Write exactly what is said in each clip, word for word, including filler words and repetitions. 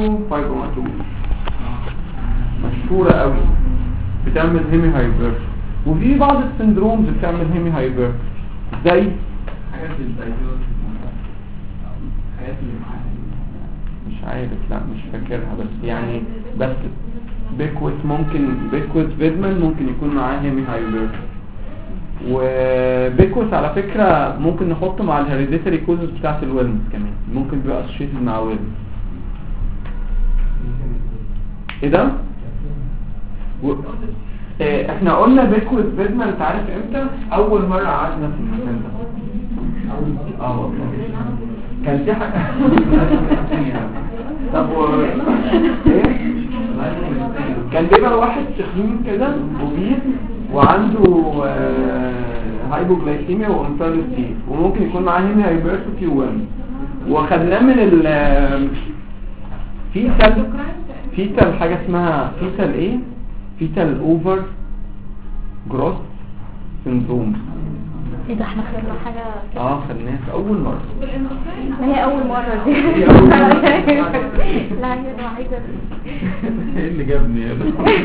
فايبروماتوز مشهورة قوي بتعمل هيمي هايبر، وفي بعض السندرومز بتعمل هيمي هايبر زي حاجات الدايجوز الحاجات اللي معاها مش عارف، لا مش فاكرها، بس يعني بس بيكوت ممكن بيكوت فيدمان ممكن يكون معاه هيمي هايبر. وبيكوت على فكرة ممكن نحطه مع الهيريديتري كوزز بتاعت الويلمز كمان، ممكن بيبقى اسوشيتد مع ويلمز. ايه ده؟ و... اه احنا قلنا بيكوت فيدمان انت عارف امتى؟ اول مرة قعدنا في المكان ده. اه والله كان في حاجة طب و... ايه؟ كان بيبقى واحد تخين كده وبيض وعنده هايبوغلايكيميا وانفيرتي وممكن يكون معاه هيمي هايبرتروفي وان، وخدناه من ال فيتال فيتال حاجه اسمها فيتال ايه فيتال اوفر جروث سيندروم. ايه ده احنا خدنا حاجه اه خدناها في اول مره. ما هي اول مره دي هي أول مرة. لا هي الوحيده. ايه اللي جابني يا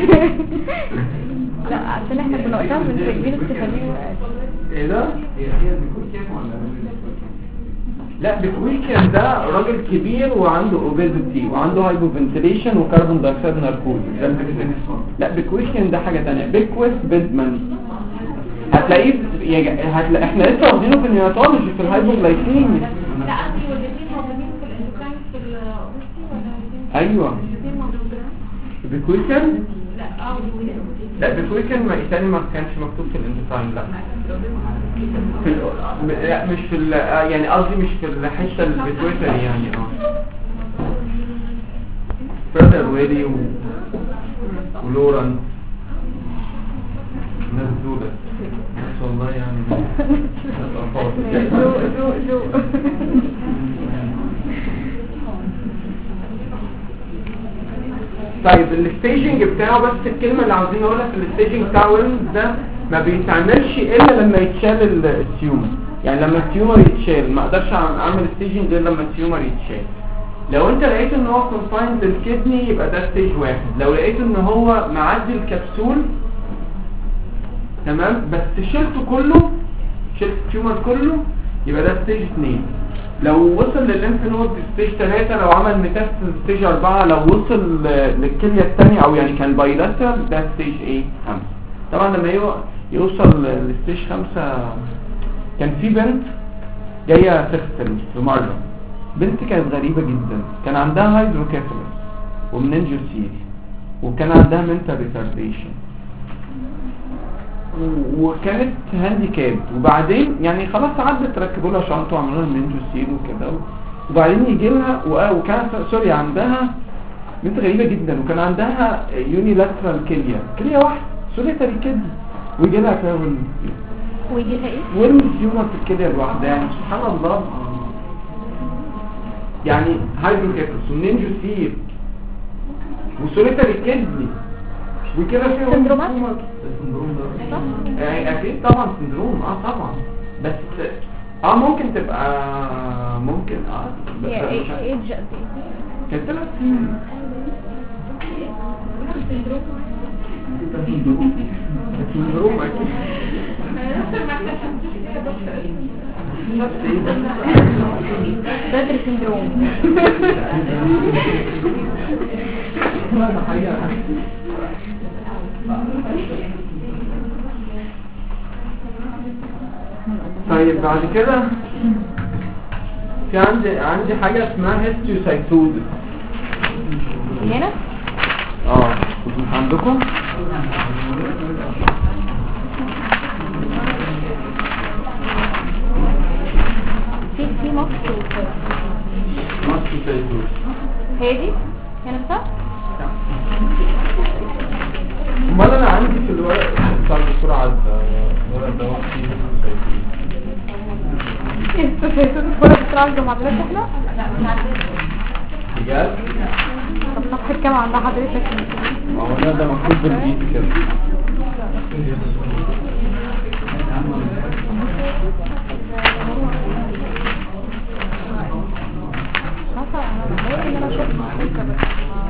لا عشان احنا كنا وقتها بنسجل السفالين. ايه ده؟ هي هي بيكون ولا لا بيكويكن ده راجل كبير وعنده اوبيزيتي وعنده هايبوفنتيليشن وكربون دايوكسيد ناركوز. لا بيكويكن ده حاجه ثانيه. بيكويس بيدمان هتلاقيه يج... هتلاقي احنا لسه واخدينه في النيوناتولوجي في الهايبوغلايكيميا. لا قصدي والاثنين موجودين في الاندوكراين في الاوستي ولا ايوه الاثنين موجودين؟ بيكويكن لا اه لا بيكويكن ما تاني ما كانش مكتوب في الاندوكراين. لا في ال... لا مش في ال... يعني قصدي مش في الحته البيتويتري يعني اه برادر ويلي و... ولوران ناس دولة ناس والله يعني جو جو جو طيب الستيجنج بتاعه بس الكلمة اللي عاوزين نقولها في الستيجنج بتاع ويلمز ده ما بيتعملش الا لما يتشال التيومر. يعني لما التيومر يتشال ما اقدرش اعمل ستيجنج غير لما التيومر يتشال. لو انت لقيت ان هو كونفايند للكدني يبقى ده ستيج واحد. لو لقيت ان هو معدي الكبسول تمام بس شلته كله شلت التيومر كله يبقى ده ستيج اتنين. لو وصل للليمف نود ستيج تلاتة، لو عمل ميتاستاز ستيج اربعة، لو وصل للكلية الثانية او يعني كان بايلاترال ده ستيج ايه خمسة. طبعا لما يوصل لستيج خمسة كان في بنت جاية تغسل في مرة. بنت كانت غريبة جدا، كان عندها هايدروكيفالس ومننجوسيل وكان عندها منتال ريتارديشن وكانت هانديكاب، وبعدين يعني خلاص عدت ركبوا لها شنطه وعملوا لها مننجوسيل وكده، وبعدين يجي لها وكانت سوري عندها بنت غريبه جدا وكان عندها يونيلاترال كليه كليه واحده سوليتري كده ويجي لها كده ويجي لها ايه والمسيومه في الكليه الواحده. يعني سبحان الله يعني هايدروكيفالس ومننجوسيل وسوليتري كدني وكده فيه سندرومات يعني اكيد طبعا سندروم اه طبعا بس اه ممكن تبقى ممكن اه هي ايه ايه كانت ثلاث سنين سندروم اكيد بدر سندروم طيب بعد كده في عندي عندي حاجه اسمها هيستيوسايتوزس. هنا اه عندكم في في مصر هيستيوسايتوزس هي دي هنا صح. امال انا عندي في الورق بتاع الدكتور عزة الورق ده فيه هيستيوسايتوزس فرق تراجع مع حضرتك احنا بجد؟ طب صفحة كام عند حضرتك؟ ما هو ده ده مكتوب بالايد كده. مثلا ان انا شفت الفكره بس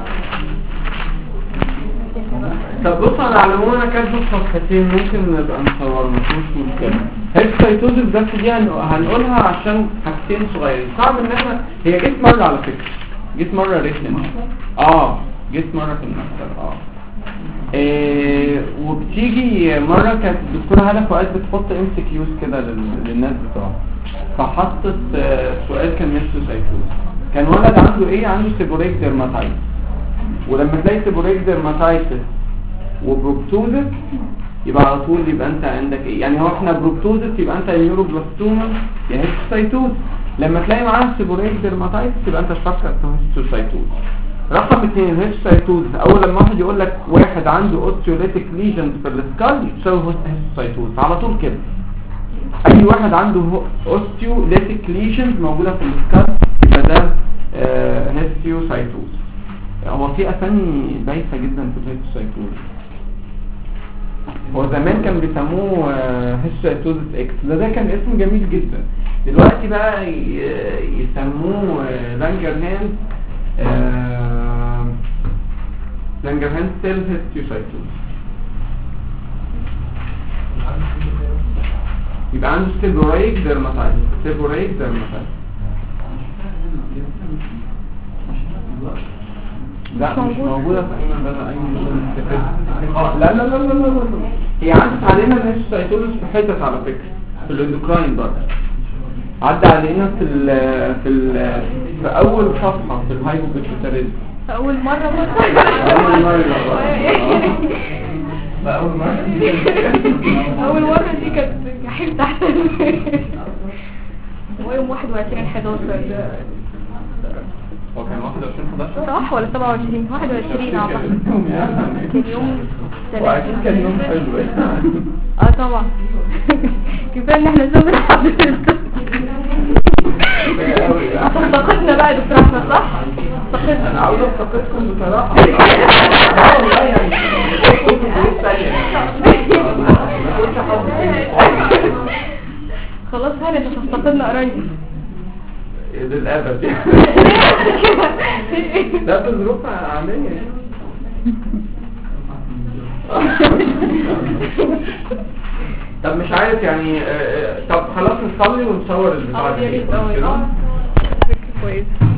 ما طب بص انا على العموم انا كاتبه في صفحتين ممكن نبقى نصور مفيش مشكله. هيستايتوزس بس دي هن- هنقولها عشان حاجتين صغيرين صعب ان احنا هي جت مره على فكره جت مره ريتن اه جت مره في المكتب اه إيه وبتيجي مره كانت الدكتوره هاله فؤاد بتحط ام سي كيوز كده لل- للناس بتوعها فحطت آه، سؤال كان هيستايتوزس كان ولد عنده ايه عنده سيبوريك ديرماتايتس ولما تلاقي سيبوريك ديرماتايتس وبروبتوزس يبقى على طول يبقى انت عندك ايه يعني هو احنا بروبتوزس يبقى انت نيوروبلاستوما يا هيستوسايتوز لما تلاقي معاها سيبوريك ديرماتايتس يبقى انت شفاك هيستوسايتوز. رقم اثنين الهيستوسايتوز اول لما واحد يقول لك واحد عنده اوستيوليتيك ليجنز في السكال يساوي هيستوسايتوز على طول كده اي واحد عنده اوستيوليتيك ليجنز موجوده في السكال يبقى ده آه هيستوسايتوز. هو في اسامي بايخه جدا في الهيستوسايتوز هو زمان كان بيسموه هيستوسايتوزس اكس ده ده كان اسم جميل جدا دلوقتي بقى ي- يسموه لانجرهانز لانجرهانز سيل هيستوسايتوز يبقى عنده سيبوريك ديرماتايتس سيبوريك ديرماتايتس لا مش موجودة في أي مبادئ أي مبادئ لا لا لا لا لا لا هي عدت علينا الهيستوسايتوزس في حتت على فكرة في الاندوكراين برضه عدى علينا في ال في ال في أول صفحة في الهايبوبيتيوتاريزم اول مره مرة أول مرة أول مرة اول مره دي كانت جحيم تحت ويوم واحد وعشرين حداشر ده هو كان واحد وعشرين حداشر صح ولا سبعة وعشرين واحد وعشرين اعتقد كان يوم وأكيد كان يوم حلو اه طبعا كفايه ان احنا زوجنا حضرتك افتقدنا بقى يا دكتور احمد صح؟ افتقدنا أنا عاوز أفتقدكم بصراحة لا والله يعني كنت بقول ثانية ما كنتش حد فين خلاص هل انت تفتقدنا قريب للأبد ده بظروف عامية طب مش عارف يعني آه، آه، طب خلاص نصلي ونصور البتاع اه يا دي ريت اه كده؟ اه فكرة كويسة